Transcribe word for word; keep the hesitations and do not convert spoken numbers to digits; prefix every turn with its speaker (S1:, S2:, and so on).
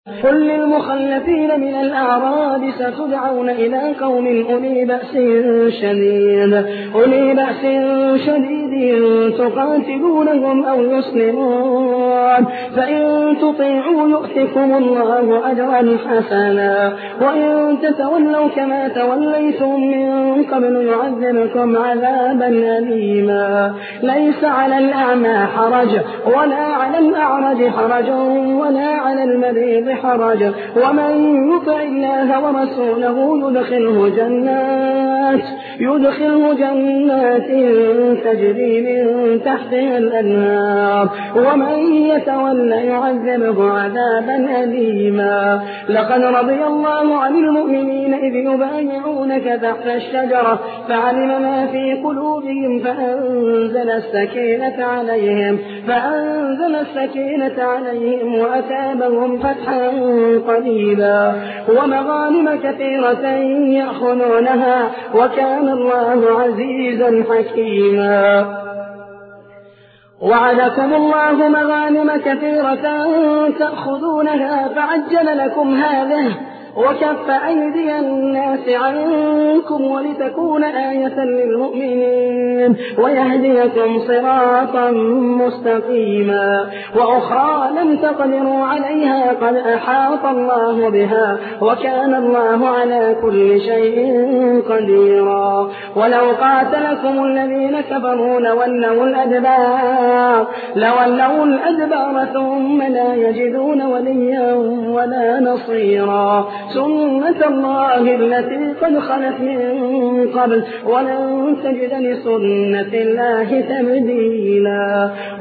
S1: قل للمخلفين من الأعراب ستدعون إلى قوم أولي بأس شديد أولي بأس شديد تقاتلونهم أو يسلمون فإن تطيعوا يؤتكم الله أجرا حسنا وإن تتولوا كما توليتم من قبل يعذبكم عذابا أليما ليس على الأعمى حرج ولا على الأعرج حرج ولا على المريض حرج ومن يطع الله ورسوله يدخله جنات يدخله جنات تجري من تحتها الأنهار ومن يتولى يعذبه عذابا أليما لقد رضي الله عن المؤمنين إذ يبايعونك تحت الشجرة فعلم ما في قلوبهم فأنزل السكينة عليهم فأنزل السكينة عليهم وأثابهم فتحا قريبا ومغانم كثيرة يأخذونها وكان الله عزيزا حكيما وعدكم الله مغانم كثيرة تأخذونها فعجل لكم هذه وكف أيدي الناس عنكم ولتكون آية للمؤمنين ويهديكم صراطا مستقيما وأخرى لم تقدروا عليها قد أحاط الله بها وكان الله على كل شيء قديرا ولو قاتلكم الذين كفروا لولوا الأدبار لولوا الأدبار ثم لا يجدون وليا ولا نصيرا سنة الله التي قد خلت من قبل ولن تجد لسنة الله تبديلا